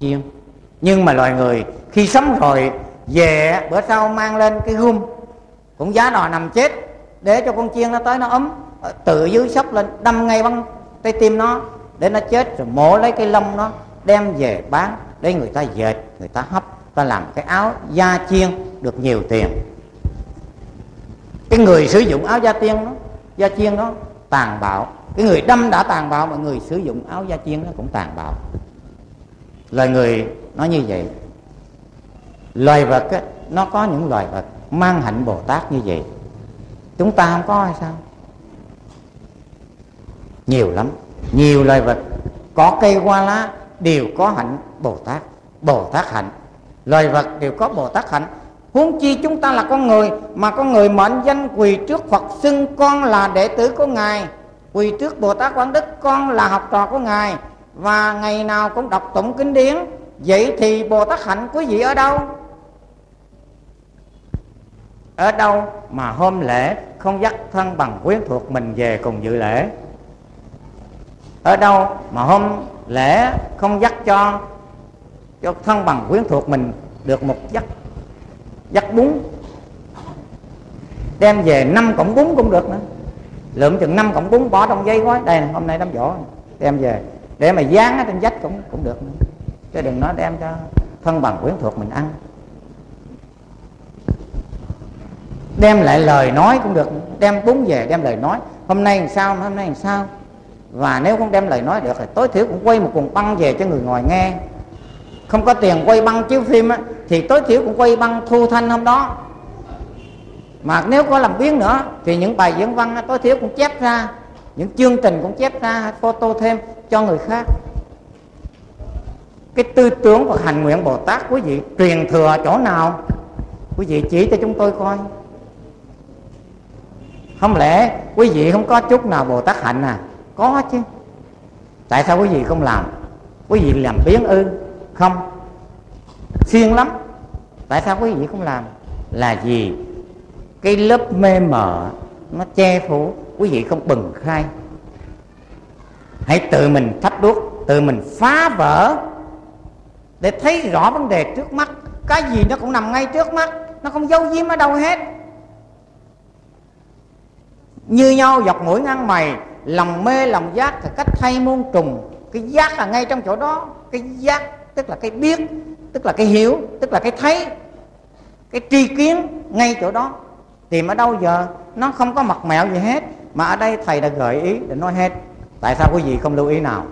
chiên. Nhưng mà loài người khi sống rồi về bữa sau mang lên cái gươm cũng giá đò nằm chết, để cho con chiên nó tới nó ấm, từ dưới xốc lên đâm ngay bằng trái tim nó để nó chết, rồi mổ lấy cái lông nó đem về bán để người ta dệt, người ta hấp, ta làm cái áo da chiên được nhiều tiền. Cái người sử dụng áo da chiên đó tàn bạo, cái người đâm đã tàn bạo mà người sử dụng áo da chiên nó cũng tàn bạo. Loài người nó như vậy. Loài vật á, nó có những loài vật mang hạnh Bồ Tát như vậy, chúng ta không có hay sao? Nhiều lắm, nhiều loài vật có cây hoa lá đều có hạnh Bồ Tát, Bồ Tát hạnh. Loài vật đều có Bồ Tát hạnh, huống chi chúng ta là con người, mà con người mệnh danh quỳ trước Phật xưng con là đệ tử của Ngài, quỳ trước Bồ Tát Quảng Đức con là học trò của Ngài, và ngày nào cũng đọc tụng kinh điển. Vậy thì Bồ Tát hạnh quý vị ở đâu? Ở đâu mà hôm lễ không dắt thân bằng quyến thuộc mình về cùng dự lễ? Ở đâu mà hôm lễ không dắt cho thân bằng quyến thuộc mình được một dắt bún, đem về 5 cọng bún cũng được nữa, lượm chừng 5 cọng bún bỏ trong giấy gói, đây này, hôm nay đám giỗ đem về để mà dán ở trên vách cũng được nữa. Chứ đừng nói đem cho thân bằng quyến thuộc mình ăn. Đem lại lời nói cũng được, đem bún về đem lời nói, hôm nay làm sao, hôm nay làm sao. Và nếu không đem lời nói được thì tối thiểu cũng quay một cuộn băng về cho người ngoài nghe. Không có tiền quay băng chiếu phim á, thì tối thiểu cũng quay băng thu thanh hôm đó. Mà nếu có làm biến nữa thì những bài diễn văn á, tối thiểu cũng chép ra, những chương trình cũng chép ra, photo thêm cho người khác. Cái tư tưởng và hành nguyện Bồ Tát quý vị truyền thừa chỗ nào? Quý vị chỉ cho chúng tôi coi. Không lẽ quý vị không có chút nào Bồ Tát hạnh à? Có chứ. Tại sao quý vị không làm? Quý vị làm biến ư? Không. Siêng lắm. Tại sao quý vị không làm? Là vì cái lớp mê mờ nó che phủ, quý vị không bừng khai. Hãy tự mình thắp đuốc, tự mình phá vỡ để thấy rõ vấn đề trước mắt. Cái gì nó cũng nằm ngay trước mắt, nó không giấu giếm ở đâu hết. Như nhau dọc mũi ngăn mày, lòng mê lòng giác thì cách thay muôn trùng. Cái giác là ngay trong chỗ đó. Cái giác tức là cái biết, tức là cái hiểu, tức là cái thấy, cái tri kiến ngay chỗ đó. Tìm ở đâu giờ? Nó không có mật mẹo gì hết. Mà ở đây thầy đã gợi ý để nói hết. Tại sao quý vị không lưu ý nào?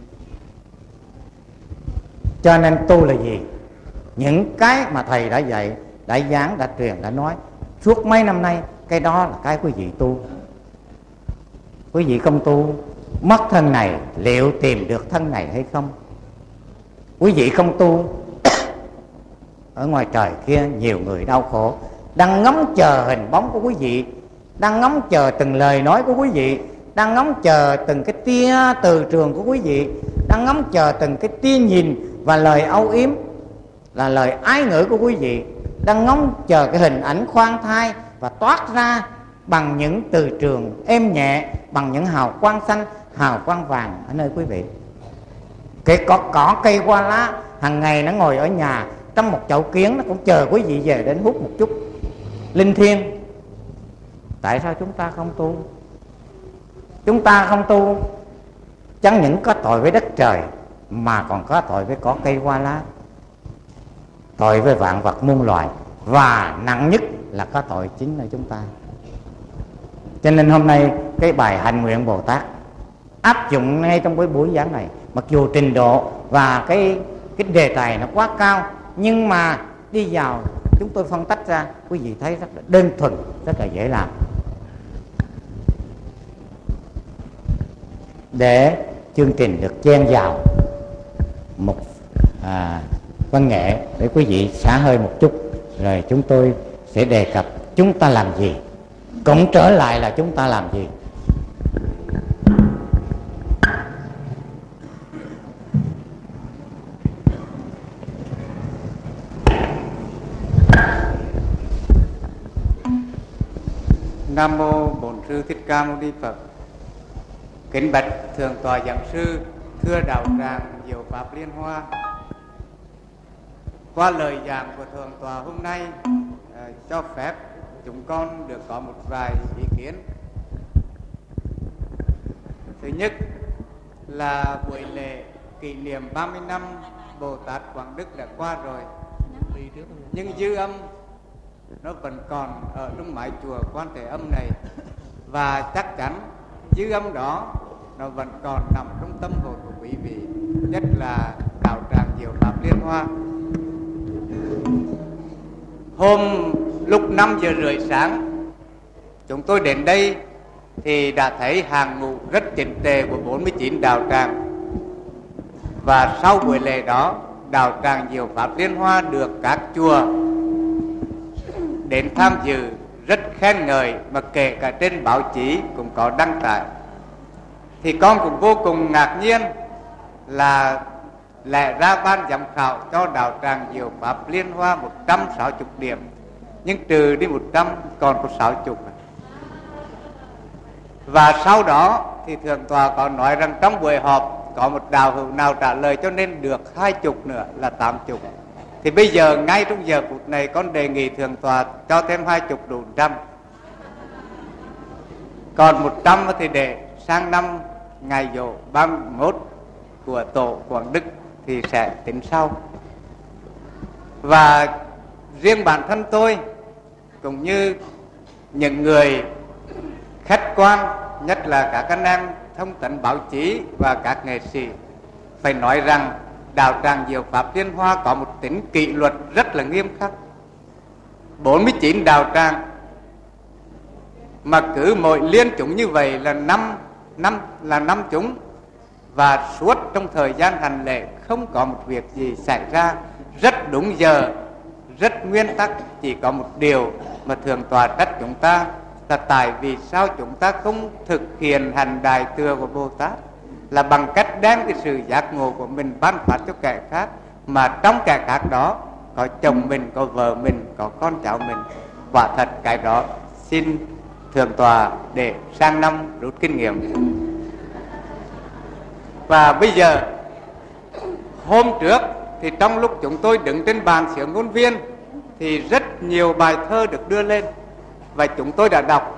Cho nên tu là gì? Những cái mà thầy đã dạy, đã giảng, đã truyền, đã nói suốt mấy năm nay, cái đó là cái quý vị tu. Quý vị không tu, mất thân này, liệu tìm được thân này hay không? Quý vị không tu, ở ngoài trời kia nhiều người đau khổ, đang ngóng chờ hình bóng của quý vị, đang ngóng chờ từng lời nói của quý vị, đang ngóng chờ từng cái tia từ trường của quý vị, đang ngóng chờ từng cái tia nhìn và lời âu yếm là lời ái ngữ của quý vị, đang ngóng chờ cái hình ảnh khoan thai và toát ra bằng những từ trường êm nhẹ, bằng những hào quang xanh, hào quang vàng ở nơi quý vị. Cái cỏ cây hoa lá hàng ngày nó ngồi ở nhà trong một chậu kiến, nó cũng chờ quý vị về đến hút một chút linh thiêng. Tại sao chúng ta không tu? Chúng ta không tu chẳng những có tội với đất trời, mà còn có tội với cỏ cây hoa lá, tội với vạn vật muôn loài, và nặng nhất là có tội chính là chúng ta. Cho nên hôm nay cái bài hành nguyện Bồ Tát áp dụng ngay trong buổi giảng này. Mặc dù trình độ và cái đề tài nó quá cao, nhưng mà đi vào chúng tôi phân tách ra, quý vị thấy rất là đơn thuần, rất là dễ làm. Để chương trình được chen vào một văn nghệ để quý vị xả hơi một chút, rồi chúng tôi sẽ đề cập chúng ta làm gì, cũng trở lại là chúng ta làm gì. Nam mô Bổn Sư Thích Ca Mâu Ni Phật. Kính bạch thượng tọa giảng sư, thưa đạo tràng Diệu Pháp Liên Hoa. qua lời giảng của Thượng tọa hôm nay, cho phép chúng con được có một vài ý kiến. Thứ nhất là buổi lễ kỷ niệm 30 năm Bồ Tát Quảng Đức đã qua rồi, nhưng dư âm nó vẫn còn ở trong mái chùa Quan Thế Âm này, và chắc chắn dư âm đó nó vẫn còn nằm trong tâm hồn của quý vị, nhất là đạo tràng Diệu Pháp Liên Hoa. Hôm lúc 5:30 sáng chúng tôi đến đây thì đã thấy hàng ngũ rất chỉnh tề của 49 đạo tràng. Và sau buổi lễ đó, đạo tràng Diệu Pháp Liên Hoa được các chùa đến tham dự rất khen ngợi, mà kể cả trên báo chí cũng có đăng tải. Thì con cũng vô cùng ngạc nhiên là lẽ ra ban giám khảo cho đạo tràng Diệu Pháp Liên Hoa 160 điểm, nhưng trừ đi 100 còn có 60. Và sau đó thì Thượng tọa có nói rằng trong buổi họp có một đạo hữu nào trả lời cho nên được 20 nữa là 80. Thì bây giờ ngay trong giờ phút này con đề nghị Thượng tọa cho thêm 20 đủ 100. Còn 100 thì để sang năm ngày dỗ 31 của tổ Quảng Đức thì sẽ tính sau. Và riêng bản thân tôi cũng như những người khách quan, nhất là các anh em thông tấn báo chí và các nghệ sĩ, phải nói rằng đạo tràng Diệu Pháp Liên Hoa có một tính kỷ luật rất là nghiêm khắc. 49 đạo tràng mà cứ mỗi liên chúng như vậy là năm chúng, và suốt trong thời gian hành lễ không có một việc gì xảy ra, rất đúng giờ, rất nguyên tắc. Chỉ có một điều mà Thượng tọa trách chúng ta là tại vì sao chúng ta không thực hiện hành Đại Thừa của Bồ Tát, là bằng cách đem cái sự giác ngộ của mình ban phát cho kẻ khác, mà trong kẻ khác đó có chồng mình, có vợ mình, có con cháu mình. Quả thật cái đó xin Thượng tọa để sang năm rút kinh nghiệm. Và bây giờ, hôm trước thì trong lúc chúng tôi đứng trên bàn sướng ngôn viên thì rất nhiều bài thơ được đưa lên và chúng tôi đã đọc.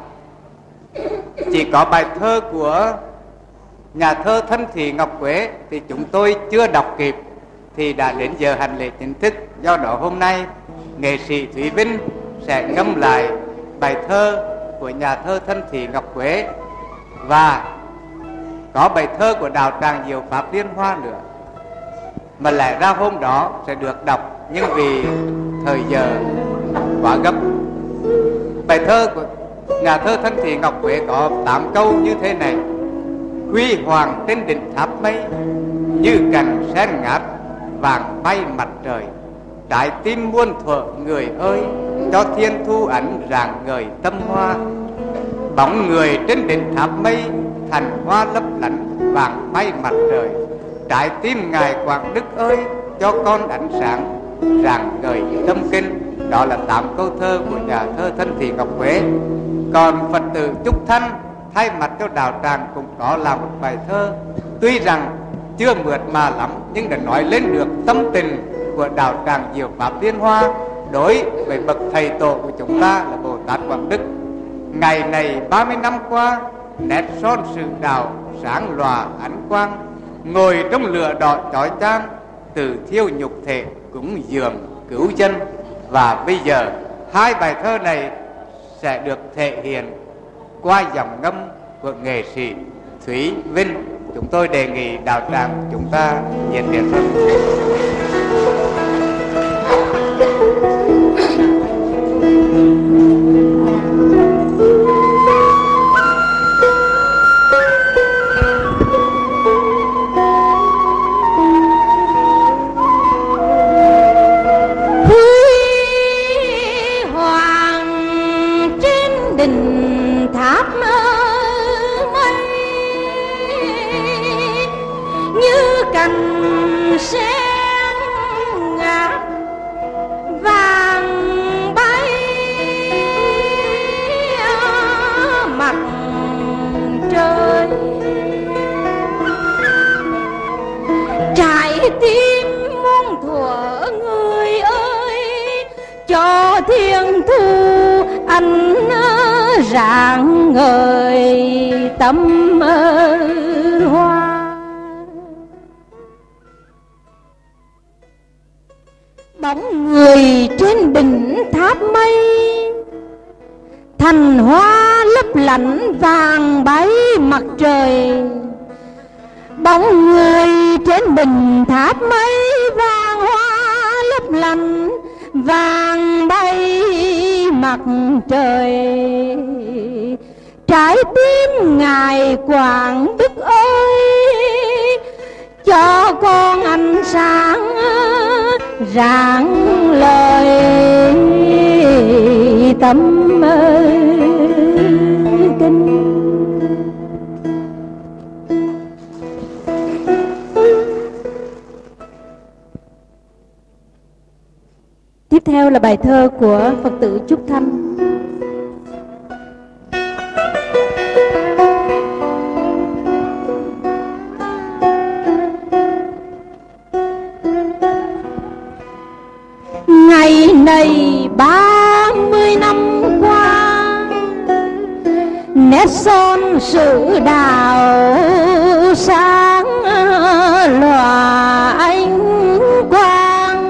Chỉ có bài thơ của nhà thơ Thân Thị Ngọc Quế thì chúng tôi chưa đọc kịp, thì đã đến giờ hành lễ chính thức. Do đó hôm nay nghệ sĩ Thúy Vinh sẽ ngâm lại bài thơ của nhà thơ Thân Thị Ngọc Quế, và có bài thơ của đạo tràng Diệu Pháp Liên Hoa nữa, mà lẽ ra hôm đó sẽ được đọc, nhưng vì thời giờ quá gấp. Bài thơ của nhà thơ Thân Thị Ngọc Quế có 8 câu như thế này: huy hoàng trên đỉnh tháp mây, như cành sen ngát vàng bay mặt trời, trái tim muôn thuở người ơi, cho thiên thu ảnh rạng ngời tâm hoa. Bóng người trên đỉnh tháp mây, thành hoa lấp lánh vàng bay mặt trời, trái tim ngài Quảng Đức ơi, cho con ánh sáng rạng ngời tâm kinh. Đó là 8 câu thơ của nhà thơ Thân Thị Ngọc Quế. Còn Phật tử Trúc Thanh thay mặt cho đạo tràng cũng có là một bài thơ, tuy rằng chưa mượt mà lắm nhưng đã nói lên được tâm tình của đạo tràng Diệu Pháp Liên Hoa đối với bậc thầy tổ của chúng ta là Bồ Tát Quảng Đức. Ngày này 30 năm qua, nét son sự đạo sáng lòa ánh quang, ngồi trong lửa đỏ chói chang, từ thiêu nhục thể cúng dường cứu dân. Và bây giờ hai bài thơ này sẽ được thể hiện qua dòng ngâm của nghệ sĩ Thúy Vinh. Chúng tôi đề nghị đạo tràng chúng ta nhiệt liệt hơn. Trái tim muôn thuở người ơi, rạng ngời tâm hoa. Bóng người trên đỉnh tháp mây, thành hoa lấp lánh vàng bay mặt trời. Bóng người trên đỉnh tháp mây, vàng hoa lấp lánh vàng bay mặt trời. Trái tim ngài Quảng Đức ơi, cho con ánh sáng rạng lời tâm kinh. Tiếp theo là bài thơ của Phật tử Trúc Thanh. Ngày này 30 năm qua, nét son sử đạo sáng lòa ánh quang.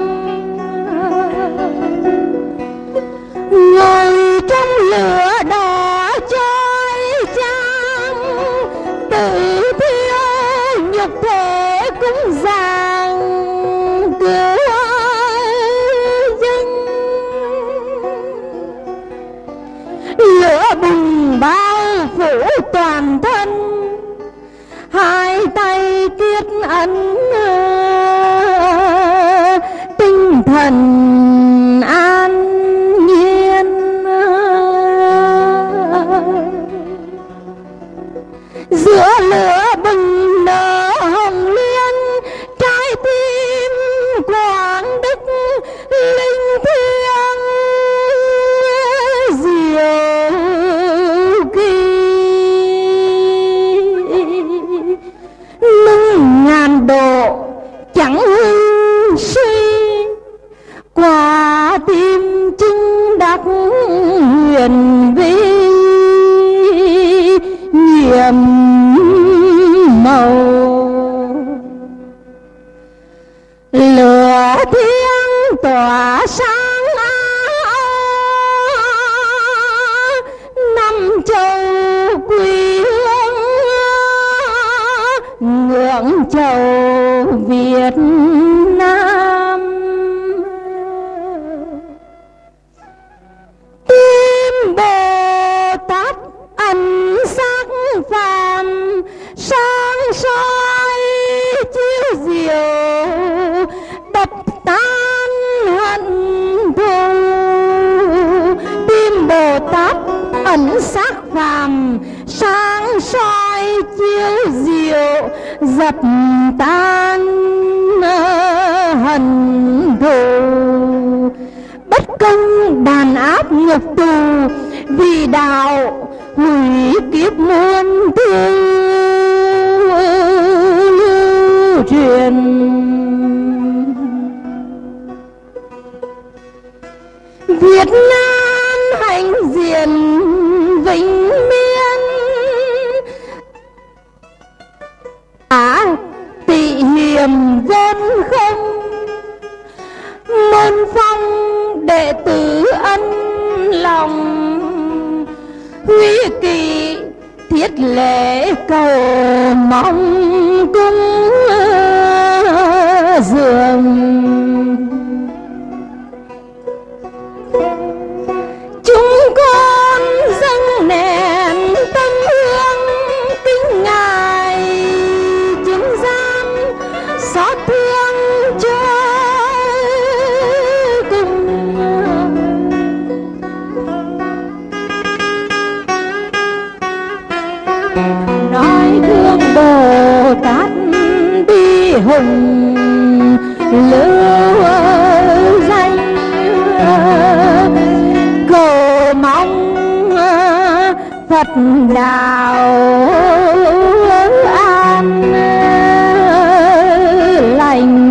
Ngồi trong lửa đỏ chói chang, tự thiêu nhục thể cũng giang cứu dân. Lửa bùng bao phủ toàn thân, hai tay tiết ấn tinh thần an nhiên. Giữa lửa bừng nở hồng liên, trái tim Quảng Đức linh thiêng diệu kỳ. Nâng ngàn độ chẳng suy, quả tim chứng đắc huyền vi nhiệm màu. Lửa thiêng tỏa sáng năm châu quê hương, ngưỡng châu Việt Nam. Tim Bồ Tát ẩn sắc phàm, sáng soi chiếu diệu đập tan hận thù. Tim Bồ Tát ẩn sắc phàm, sáng soi chiếu diệu dập tan hận thù. Bất công đàn áp ngục tù, vì đạo hủy kiếp muôn thứ lưu truyền. Việt Nam hãnh diện vĩnh miên, tị hiềm dân không. Môn phong đệ tử ân lòng, huy kỳ thiết lễ cầu mong cung dường. Chúng con dâng nén tâm hương kính ngài chứng giám, xót thương cho cùng. Nói thương Bồ Tát bi hùng lưu danh, cầu mong Phật đạo an lành.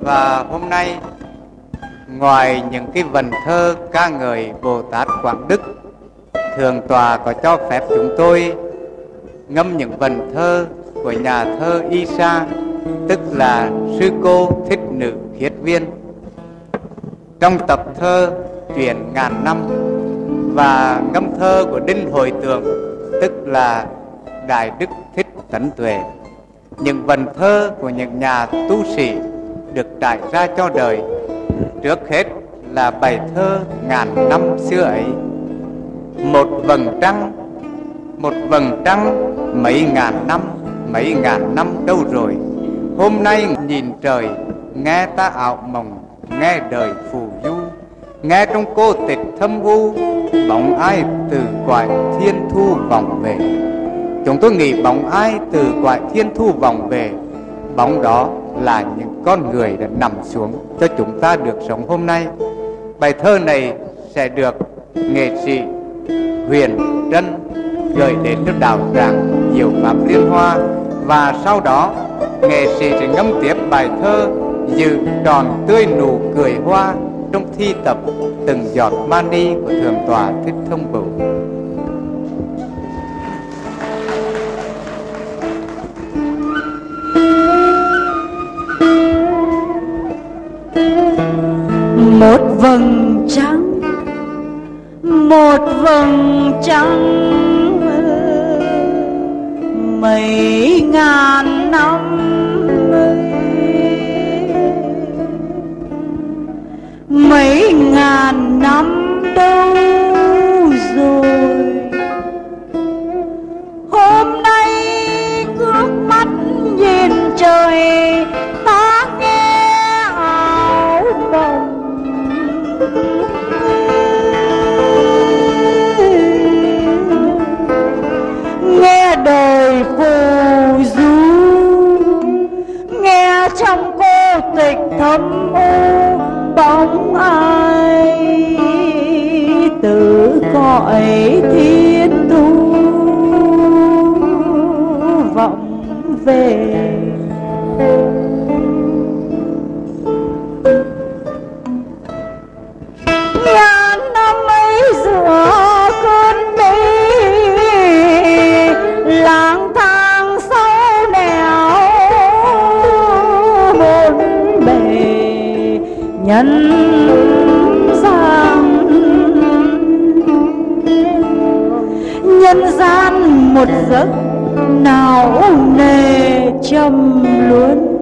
Và hôm nay, ngoài những cái vần thơ ca ngợi Bồ Tát Quảng Đức, Thượng tọa có cho phép chúng tôi ngâm những vần thơ của nhà thơ Isa, tức là sư cô Thích Nữ Khiết Viên, trong tập thơ Chuyện Ngàn Năm, và ngâm thơ của Đinh Hội Tượng, tức là Đại Đức Thích Tấn Tuệ. Những vần thơ của những nhà tu sĩ được trải ra cho đời. Trước hết là bài thơ Ngàn Năm xưa ấy. Một vầng trăng mấy ngàn năm đâu rồi. Hôm nay nhìn trời, nghe ta ảo mộng, nghe đời phù du, nghe trong cô tịch thâm u, bóng ai từ cõi thiên thu vòng về. Chúng tôi nghĩ bóng ai từ cõi thiên thu vòng về, bóng đó là những con người đã nằm xuống cho chúng ta được sống hôm nay. Bài thơ này sẽ được nghệ sĩ Huyền Trân gửi đến cho đạo tràng Diệu Pháp Liên Hoa, và sau đó nghệ sĩ sẽ ngâm tiếp bài thơ Dự Tròn Tươi Nụ Cười Hoa trong thi tập Từng Giọt Mani của Thượng tọa Thích Thông Bửu. Một vầng trăng mấy ngàn năm, mấy ngàn năm đâu rồi. Hôm nay ngước mắt nhìn trời, ta nghe ảo mộng, nghe đời phù du, nghe trong cô tịch thâm u, bóng ai từ cõi thiên thu vọng về. Ngàn năm ấy giữa cơn mê, lang thang sâu nẻo bốn bề nhân gian một giấc não nề trầm luân.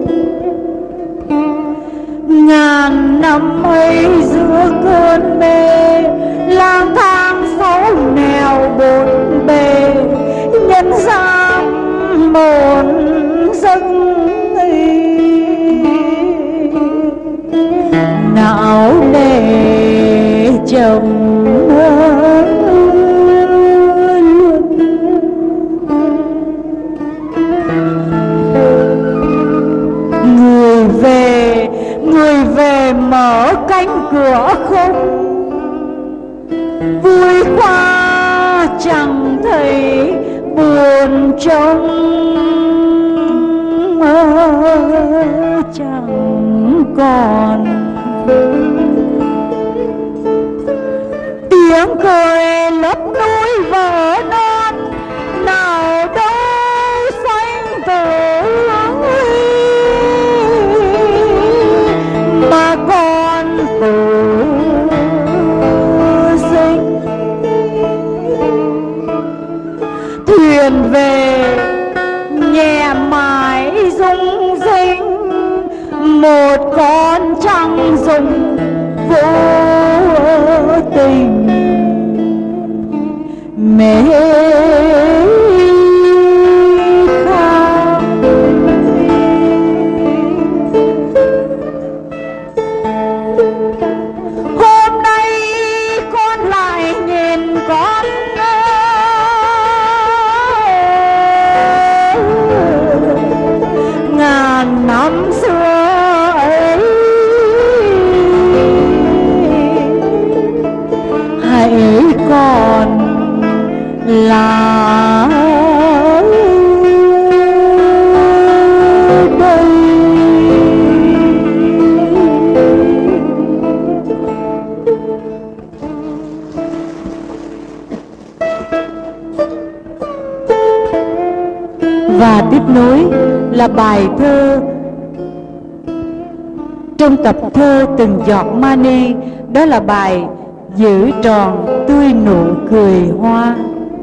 Ngàn năm ấy giữa cơn mê, lang thang sáu nẻo bốn bề nhân gian một giấc não nề trầm người về mở cánh cửa không, vui qua chẳng thấy buồn trông, chẳng còn tiếng cười lấp núi vỡ non, nào đâu xanh tử mà còn tử sinh. Thuyền về nhẹ mãi rung rinh, một con trăng rụng vô tình mê năm xưa ấy. Hãy còn nối là bài thơ trong tập thơ Từng giọt mani, đó là bài Giữ tròn tươi nụ cười hoa.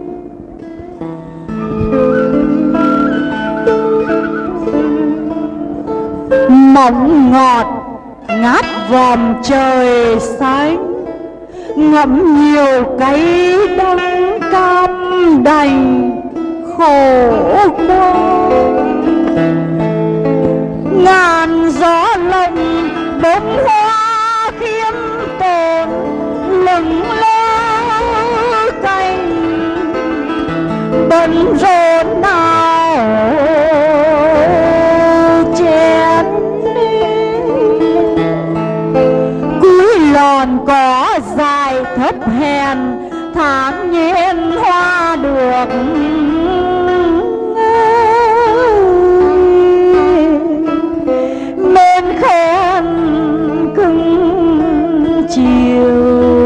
Mộng ngọt ngát vòm trời xanh, ngậm nhiều cay đắng cam đành khổ đau. Ngàn gió lộng bông hoa khiêm tốn lừng lơ cành, bận rộn nào chén cúi lòn có dài thấp hèn, thản nhiên hoa được nên khen cưng chiều.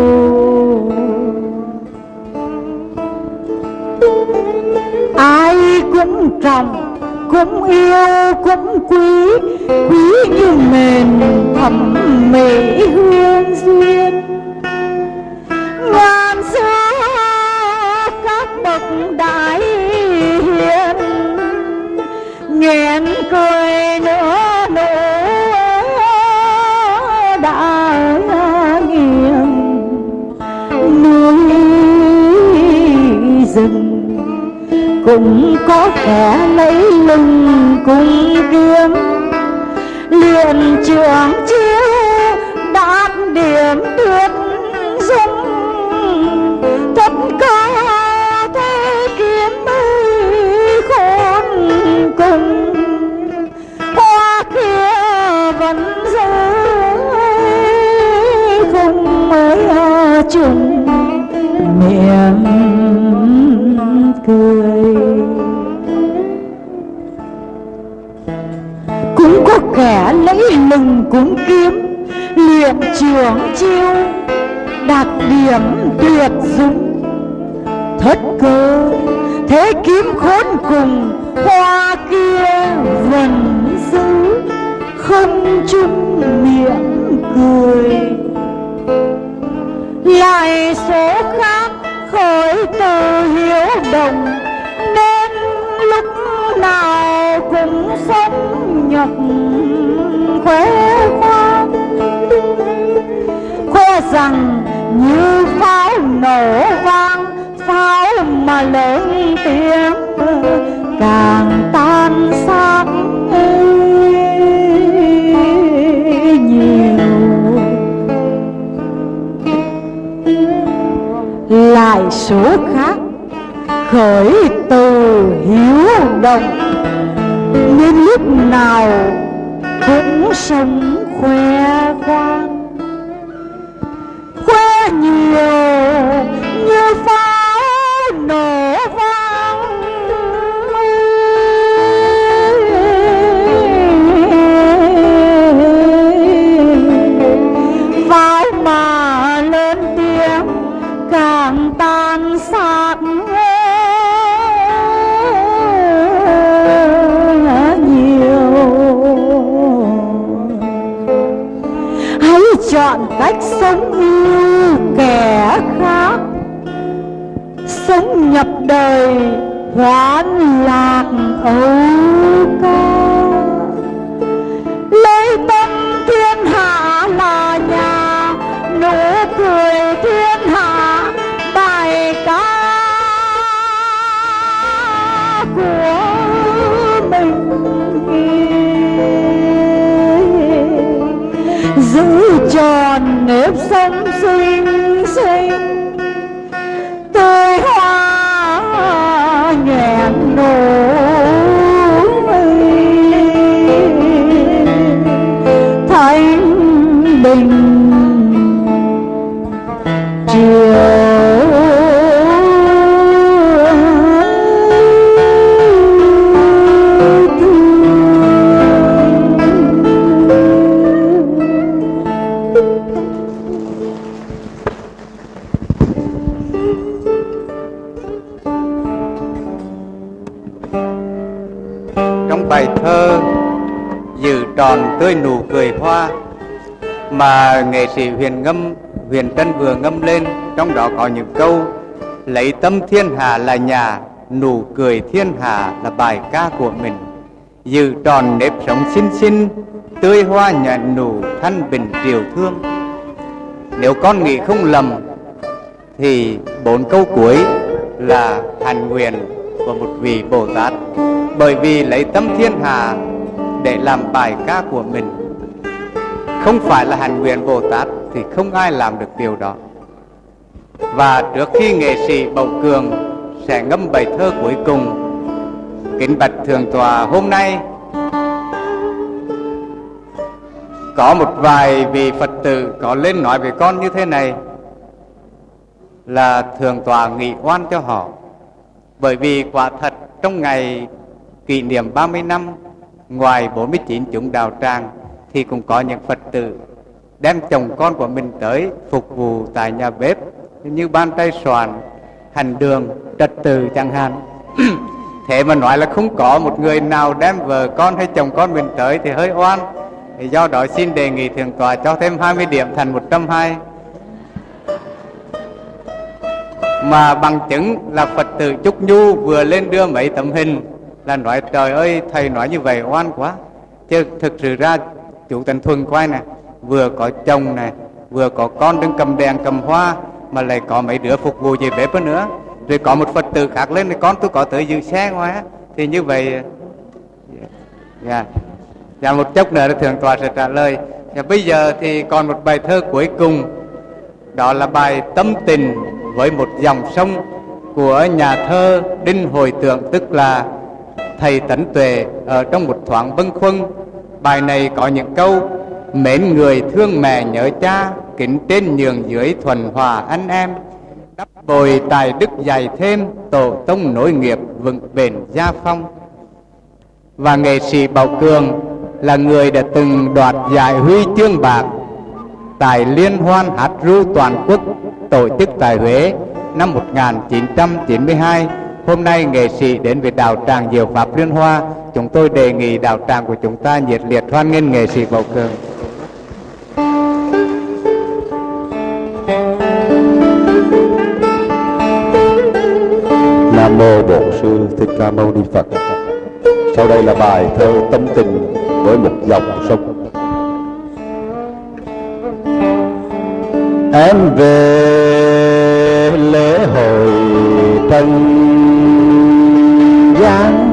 Ai cũng trọng, cũng yêu, cũng quý, quý như mền thẩm mỹ hương duyên. Ngàn xưa các bậc đại hiền, nghẹn cười nữa nụ đã nghiêng núi rừng. Cũng có kẻ lấy lưng cùng kiếm, liền trường chiếu đạt điểm tuyệt dung. Tất cả thế kiếm ơi khôn cùng, hoa kia vẫn giữ không mới chung miệng cười. Cũng có kẻ lấy lừng cũng kiếm, luyện trường chiêu đạt điểm tuyệt dung. Thất cơ thế kiếm khốn cùng, hoa kia vẫn giữ không chung miệng cười. Lại số khác khởi từ hiếu đồng, nên lúc nào cũng sống nhọc khoe khoang. Khoe rằng như pháo nổ vang, pháo mà lớn tiếng càng tan xác nhiều. Lại số khác khởi từ hiếu đồng, nên lúc nào cũng sống khoe khoang. Khoe nhiều như pháo nổ vang, pháo mà lên tiếng càng tan xác nhiều. Hãy chọn cách sống như kẻ khác, sống nhập đời hoán lạc âu ca. Lấy tâm thiên hạ là nhà, nụ cười thiên hạ bài ca của mình. Giữ tròn nếp sống xinh xinh, tươi hoa nhẹn nỗi thanh bình chiều. tươi nụ cười hoa mà nghệ sĩ Huyền Trân vừa ngâm lên. Trong đó có những câu: lấy tâm thiên hạ là nhà, nụ cười thiên hạ là bài ca của mình, giữ tròn nếp sống xinh xinh, tươi hoa nhuận nụ thanh bình triều thương. Nếu con nghĩ không lầm thì 4 câu cuối là hạnh nguyện của một vị Bồ Tát, bởi vì lấy tâm thiên hạ để làm bài ca của mình. Không phải là hạnh nguyện Bồ Tát thì không ai làm được điều đó. Và trước khi nghệ sĩ Bảo Cường sẽ ngâm bài thơ cuối cùng, kính bạch thượng tọa, hôm nay có một vài vị Phật tử có lên nói với con như thế này, là thượng tọa nghị oan cho họ. Bởi vì quả thật trong ngày kỷ niệm 30 năm, ngoài 49 chúng đạo tràng thì cũng có những Phật tử đem chồng con của mình tới phục vụ tại nhà bếp, như ban trai soạn, hành đường, trật tự chẳng hạn. Thế mà nói là không có một người nào đem vợ con hay chồng con mình tới thì hơi oan. Thì do đó xin đề nghị thượng tọa cho thêm 20 điểm thành 120. Mà bằng chứng là Phật tử Trúc Nhu vừa lên đưa mấy tấm hình là nói trời ơi thầy nói như vậy oan quá. Chứ thực sự ra chủ Tần Thuần quay này, vừa có chồng này, vừa có con đứng cầm đèn cầm hoa, mà lại có mấy đứa phục vụ về bếp nữa. Rồi có một Phật tử khác lên, con tôi có tới giữ xe ngoài á. Thì như vậy Dạ một chốc nữa thượng tọa sẽ trả lời. Bây giờ thì còn một bài thơ cuối cùng, đó là bài Tâm Tình với một dòng sông của nhà thơ Đinh Hồi Tượng, tức là thầy Tấn Tuệ, ở trong một thoáng bâng khuâng. Bài này có những câu: mến người thương mẹ nhớ cha, kính trên nhường dưới thuần hòa anh em, đắp bồi tài đức dày thêm, tổ tông nối nghiệp vững bền gia phong. Và nghệ sĩ Bảo Cường là người đã từng đoạt giải huy chương bạc tại Liên hoan hát ru toàn quốc tổ chức tại Huế năm 1992. Hôm nay nghệ sĩ đến với đạo tràng Diệu Pháp Liên Hoa. Chúng tôi đề nghị đạo tràng của chúng ta nhiệt liệt hoan nghênh nghệ sĩ Bảo Cường. Nam mô Bổn Sư Thích Ca Mâu Ni Phật. Sau đây là bài thơ Tâm Tình với một dòng sông. Em về lễ hội trần gian,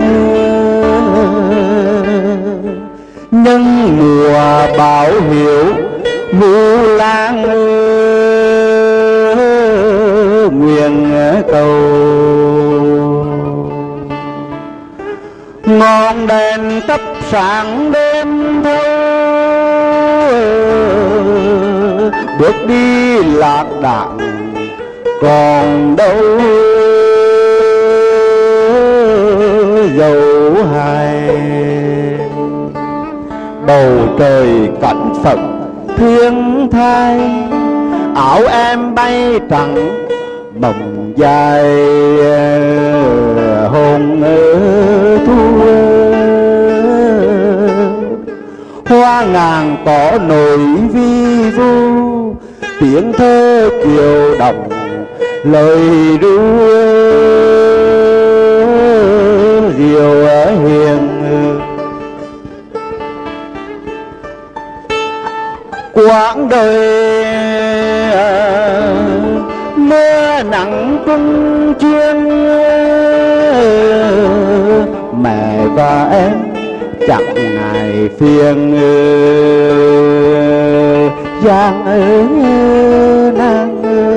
nhân mùa báo hiệu Vu Lan nguyện cầu. Ngọn đèn thắp sáng đêm thâu, bước đi lạc đạn còn đâu dấu hai. Bầu trời cảnh Phật thiên thai, áo em bay trắng mộng dài hồn thu. Hoa ngàn cỏ nổi vi vu, tiếng thơ kiều đồng lời ru diệu hiền. Quãng đời mưa nắng trung chuyên, mẹ và em chẳng ngại phiền gian nan.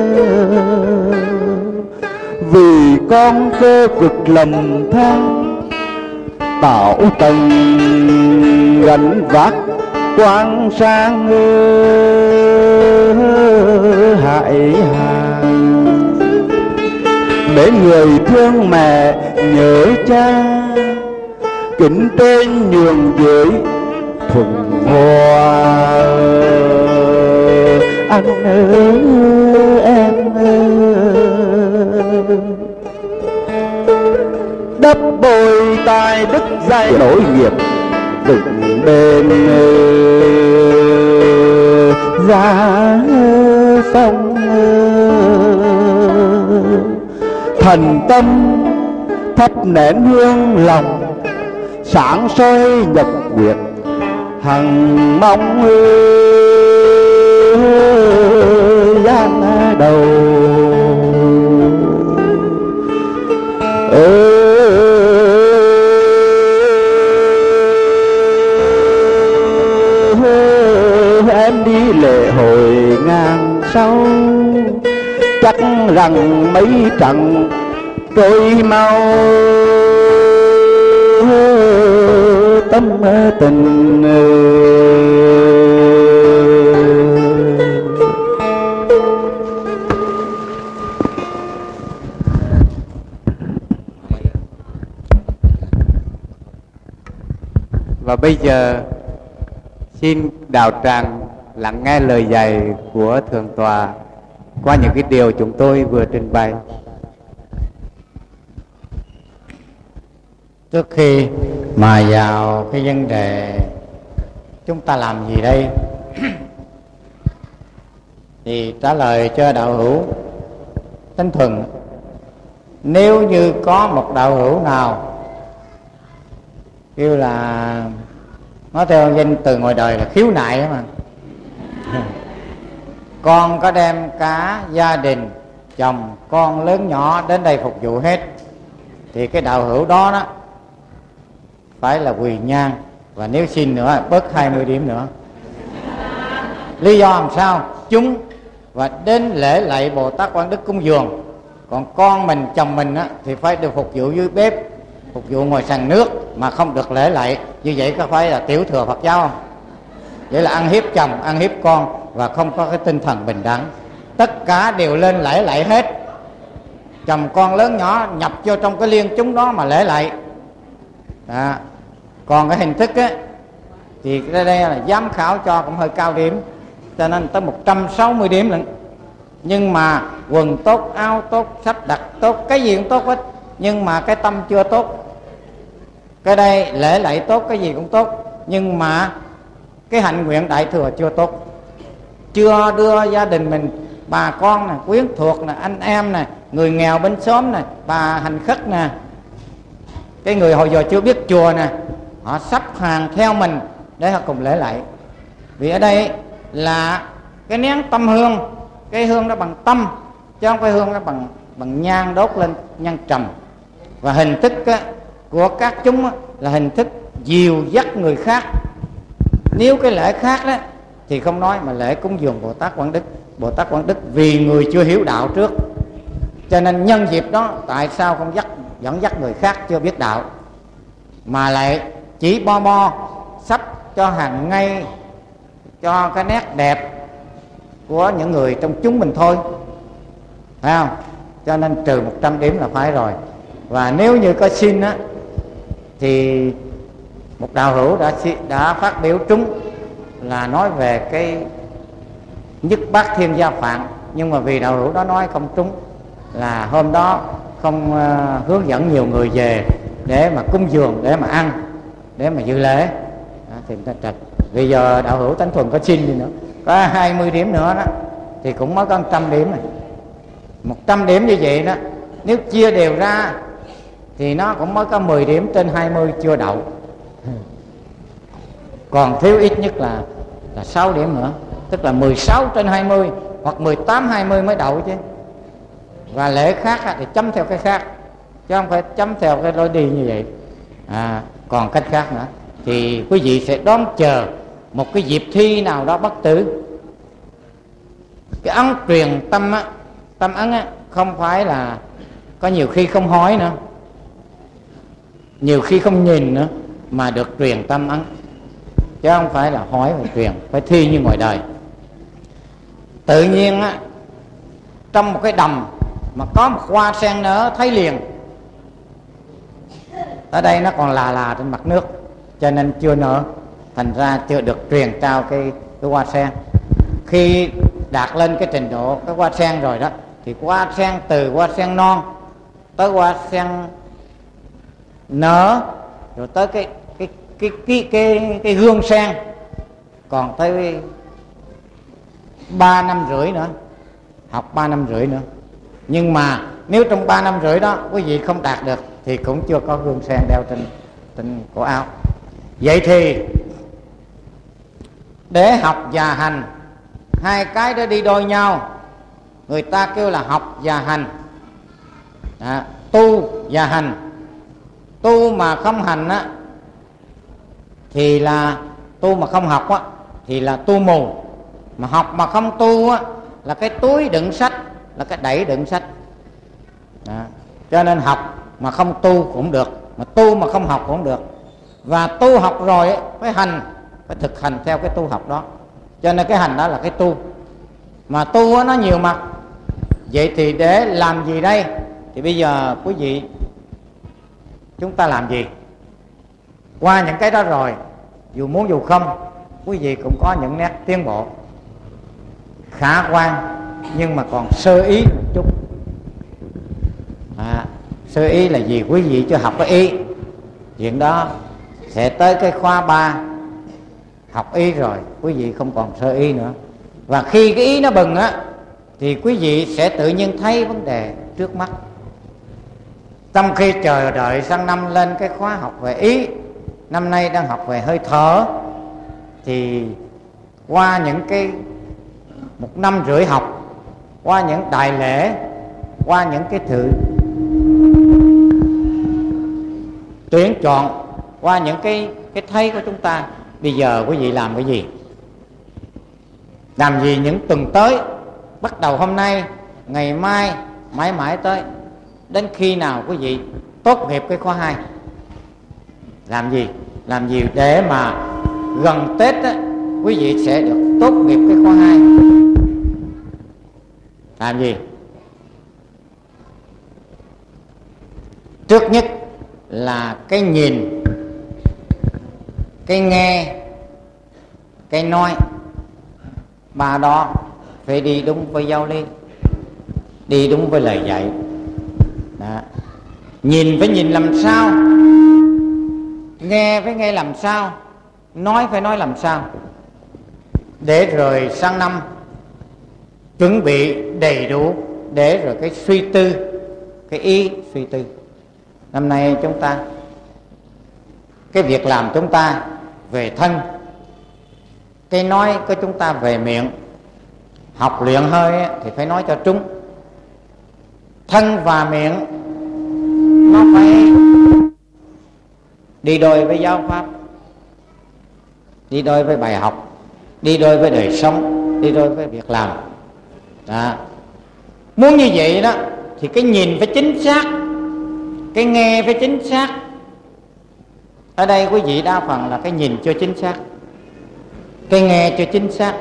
Vì con cơ cực lầm than, tạo tầng gánh vác quang sang hại hà. Để người thương mẹ nhớ cha, kính trên nhường dưới thuần hoa. Anh ơi em ơi, đắp bồi tài đức dày đổi nghiệp vững bền. ra sông, thành tâm thắp nén hương lòng, sáng soi nhật nguyệt hằng mong gian đầu. Em đi lễ hội ngàn sau, chắc rằng mấy trận trôi mau, tâm tình Và bây giờ xin đạo tràng lắng nghe lời dạy của Thượng Tọa qua những cái điều chúng tôi vừa trình bày. Trước khi mà vào cái vấn đề chúng ta làm gì đây thì trả lời cho đạo hữu Tánh Thuần. Nếu như có một đạo hữu nào kêu là nói theo danh từ ngoài đời là khiếu nại đó mà con có đem cả gia đình, chồng, con lớn nhỏ đến đây phục vụ hết, thì cái đạo hữu đó đó phải là quỳ nhang, và nếu xin nữa bớt 20 điểm nữa. Lý do làm sao? Chúng và đến lễ lạy Bồ Tát Quán Đức cúng dường, còn con mình, chồng mình á, thì phải được phục vụ dưới bếp, phục vụ ngoài sàn nước mà không được lễ lạy. Như vậy có phải là tiểu thừa Phật giáo không? Vậy là ăn hiếp chồng, ăn hiếp con và không có cái tinh thần bình đẳng. Tất cả đều lên lễ lạy hết, chồng con lớn nhỏ nhập vô trong cái liên chúng đó mà lễ lạy đó. Còn cái hình thức á thì đây là giám khảo cho cũng hơi cao điểm, cho nên tới 160 điểm lận. Nhưng mà quần tốt, áo tốt, sách đặt tốt, cái gì cũng tốt hết, nhưng mà cái tâm chưa tốt. Cái đây lễ lạy tốt, cái gì cũng tốt, nhưng mà cái hạnh nguyện đại thừa chưa tốt. Chưa đưa gia đình mình, bà con nè, quyến thuộc nè, anh em nè, người nghèo bên xóm nè, bà hành khất nè, cái người hồi giờ chưa biết chùa nè, họ sắp hàng theo mình để họ cùng lễ lạy. Vì ở đây là cái nén tâm hương, cái hương đó bằng tâm, chứ không phải hương đó bằng nhang đốt lên, nhang trầm. Và hình thức á, của các chúng á, là hình thức dìu dắt người khác. Nếu cái lễ khác đó thì không nói, mà lễ cúng dường Bồ Tát Quán Đức. Bồ Tát Quán Đức vì người chưa hiểu đạo trước, cho nên nhân dịp đó tại sao không dẫn dắt người khác chưa biết đạo, mà lại chỉ bo sắp cho hàng ngay, cho cái nét đẹp của những người trong chúng mình thôi, phải không? Cho nên trừ 100 điểm là phải rồi. Và nếu như có xin á thì một đạo hữu đã phát biểu trúng là nói về cái nhất bát thiên gia phạn, nhưng mà vì đạo hữu đó nói không trúng, là hôm đó không hướng dẫn nhiều người về để mà cúng dường, để mà ăn, để mà dự lễ đó, thì người ta trật. Bây giờ đạo hữu Tánh Thuần có xin gì nữa, có 20 điểm nữa đó thì cũng mới có 100 điểm này. 100 điểm như vậy đó, nếu chia đều ra thì nó cũng mới có 10 điểm trên 20 chưa đậu. Còn thiếu ít nhất là 6 điểm nữa, tức là 16 trên 20 hoặc 18 20 mới đậu chứ. Và lễ khác thì chấm theo cái khác, chứ không phải chấm theo cái lối đi như vậy. Còn cách khác nữa thì quý vị sẽ đón chờ một cái dịp thi nào đó bất tử. Cái ấn truyền tâm á, tâm ấn á, không phải là có nhiều khi không hỏi nữa, nhiều khi không nhìn nữa, mà được truyền tâm ấn, chứ không phải là hỏi và truyền, phải thi như ngoài đời. Tự nhiên á, trong một cái đầm mà có một hoa sen nở thấy liền. Ở đây nó còn là trên mặt nước, cho nên chưa nở, thành ra chưa được truyền trao cái hoa sen. Khi đạt lên cái trình độ cái hoa sen rồi đó, thì hoa sen từ hoa sen non tới hoa sen nở, rồi tới cái hương sen, còn tới 3 năm rưỡi nữa, học 3 năm rưỡi nữa. Nhưng mà nếu trong 3 năm rưỡi đó quý vị không đạt được thì cũng chưa có gương sen đeo trên cổ áo. Vậy thì để học và hành, hai cái đó đi đôi nhau. Người ta kêu là học và hành, tu và hành. Tu mà không hành á thì là tu, mà không học á thì là tu mù. Mà học mà không tu á là cái túi đựng sách, là cái đẩy đựng sách. Cho nên học mà không tu cũng được, mà tu mà không học cũng được. Và tu học rồi ấy, phải hành, phải thực hành theo cái tu học đó. Cho nên cái hành đó là cái tu. Mà tu á, nó nhiều mặt. Vậy thì để làm gì đây? Thì bây giờ quý vị, chúng ta làm gì? Qua những cái đó rồi, dù muốn dù không, quý vị cũng có những nét tiến bộ khả quan, nhưng mà còn sơ ý một chút. Sơ ý là gì? Quý vị chưa học cái ý. Chuyện đó sẽ tới cái khóa 3 học ý rồi, quý vị không còn sơ ý nữa. Và khi cái ý nó bừng á thì quý vị sẽ tự nhiên thấy vấn đề trước mắt. Trong khi chờ đợi sang năm lên cái khóa học về ý, năm nay đang học về hơi thở, thì qua những cái 1 năm rưỡi học, qua những đại lễ, qua những cái sự tuyển chọn, qua những cái thấy của chúng ta, bây giờ quý vị làm cái gì? Làm gì những tuần tới, bắt đầu hôm nay, ngày mai, mãi mãi tới, đến khi nào quý vị tốt nghiệp cái khóa 2? Làm gì? Làm gì để mà gần Tết á, quý vị sẽ được tốt nghiệp cái khóa 2? Làm gì? Trước nhất là cái nhìn, cái nghe, cái nói. Ba đó phải đi đúng với giáo lý, đi đúng với lời dạy. Đó. Nhìn phải nhìn làm sao, nghe phải nghe làm sao, nói phải nói làm sao, để rồi sang năm chuẩn bị đầy đủ, để rồi cái suy tư, cái ý suy tư. Năm nay chúng ta, cái việc làm chúng ta về thân, cái nói của chúng ta về miệng. Học luyện hơi thì phải nói cho trúng. Thân và miệng nó phải đi đôi với giáo pháp, đi đôi với bài học, đi đôi với đời sống, đi đôi với việc làm. Đó. Muốn như vậy đó thì cái nhìn phải chính xác, cái nghe phải chính xác. Ở đây quý vị đa phần là cái nhìn chưa chính xác, cái nghe chưa chính xác.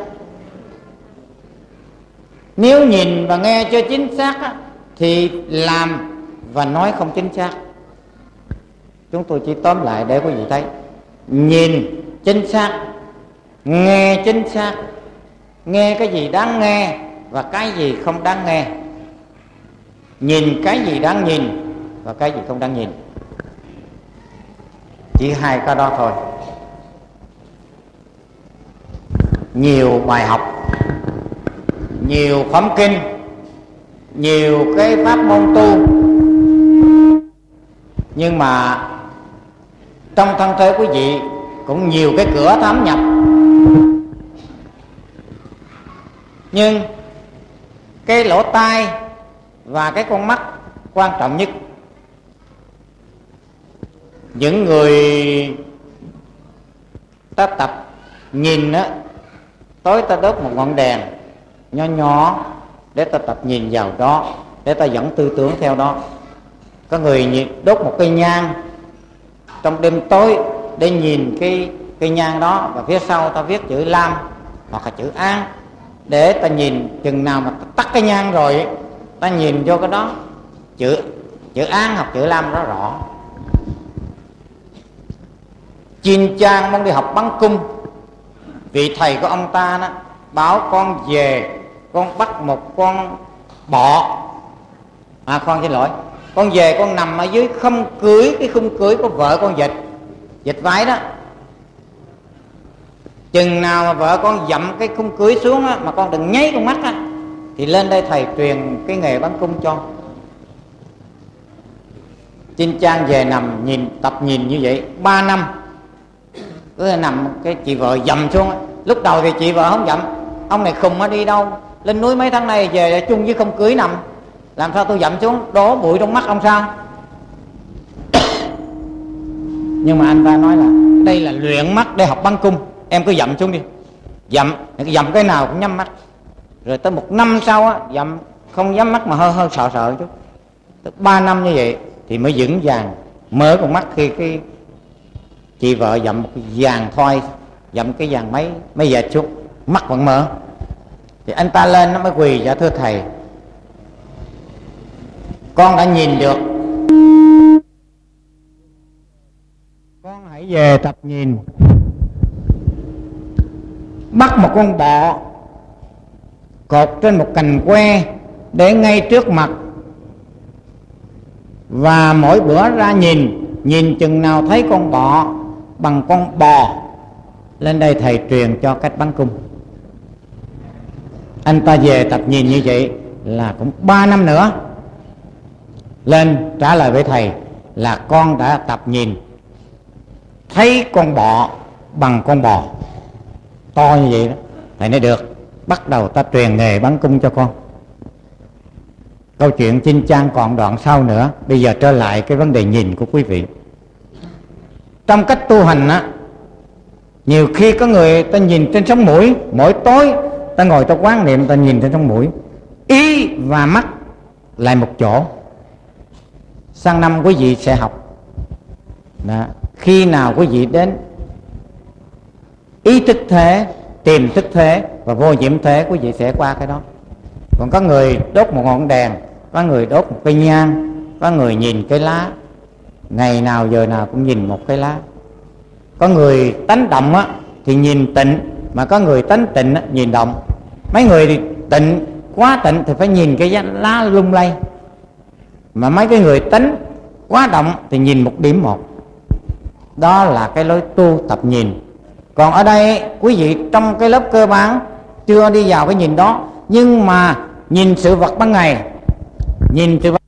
Nếu nhìn và nghe chưa chính xác á, thì làm và nói không chính xác. Chúng tôi chỉ tóm lại để quý vị thấy: nhìn chính xác, nghe chính xác, nghe cái gì đáng nghe và cái gì không đáng nghe, nhìn cái gì đáng nhìn và cái gì không đáng nhìn. Chỉ hai cái đó thôi. Nhiều bài học, nhiều phẩm kinh, nhiều cái pháp môn tu, nhưng mà trong thân thể quý vị cũng nhiều cái cửa thâm nhập. Nhưng cái lỗ tai và cái con mắt quan trọng nhất. Những người ta tập nhìn á, tối ta đốt một ngọn đèn nhỏ nhỏ để ta tập nhìn vào đó, để ta dẫn tư tưởng theo đó. Có người đốt một cây nhang trong đêm tối để nhìn cái nhang đó, và phía sau ta viết chữ Lam hoặc là chữ An, để ta nhìn. Chừng nào mà ta tắt cái nhang rồi, ta nhìn vô cái đó, chữ An hoặc chữ Lam đó rõ. Chin Chan muốn đi học bắn cung, vị thầy của ông ta đó bảo con về, con bắt một con bọ, con về con nằm ở dưới cái khung cưới của vợ con vịt vải đó. Chừng nào mà vợ con dậm cái khung cưới xuống á, mà con đừng nháy con mắt á, thì lên đây thầy truyền cái nghề bắn cung cho. Chinh Trang về nằm nhìn, tập nhìn như vậy 3 năm. Cứ nằm cái chị vợ dậm xuống á. Lúc đầu thì chị vợ không dậm, ông này khùng á, đi đâu lên núi mấy tháng nay về chung với không cưới nằm, làm sao tôi dậm xuống, đổ bụi trong mắt ông sao? Nhưng mà anh ta nói là đây là luyện mắt để học bắn cung, em cứ dậm xuống đi. Dậm cái nào cũng nhắm mắt. Rồi tới 1 năm sau á, dậm không nhắm mắt mà hơi sợ sợ chút. Tới 3 năm như vậy thì mới vững vàng mở con mắt. Khi cái chị vợ dậm một cái vàng thoi, dậm cái vàng mấy dệt xuống, mắt vẫn mở. Thì anh ta lên nó mới quỳ: dạ thưa thầy, con đã nhìn được, con hãy về tập nhìn. Bắt một con bọ cột trên một cành que để ngay trước mặt, và mỗi bữa ra nhìn chừng nào thấy con bọ bằng con bò, lên đây thầy truyền cho cách bắn cung. Anh ta về tập nhìn như vậy là cũng 3 năm nữa, lên trả lời với thầy là con đã tập nhìn thấy con bọ bằng con bò to như vậy đó. Thầy nói được, bắt đầu ta truyền nghề bắn cung cho con. Câu chuyện Chinh Trang còn đoạn sau nữa. Bây giờ trở lại cái vấn đề nhìn của quý vị. Trong cách tu hành á, nhiều khi có người ta nhìn trên sống mũi, mỗi tối ta ngồi ta quán niệm, ta nhìn trên sống mũi, ý và mắt lại một chỗ. Sang năm quý vị sẽ học đó. Khi nào quý vị đến ý thức thế, tiềm thức thế và vô nhiễm thế, quý vị sẽ qua cái đó. Còn có người đốt một ngọn đèn, có người đốt một cây nhang, có người nhìn cái lá, ngày nào giờ nào cũng nhìn một cái lá. Có người tánh động á thì nhìn tịnh, mà có người tánh tịnh á, nhìn động. Mấy người thì tịnh, quá tịnh thì phải nhìn cái lá lung lay, mà mấy cái người tánh quá động thì nhìn một điểm một. Đó là cái lối tu tập nhìn. Còn ở đây quý vị trong cái lớp cơ bản chưa đi vào cái nhìn đó, nhưng mà nhìn sự vật ban ngày, nhìn sự vật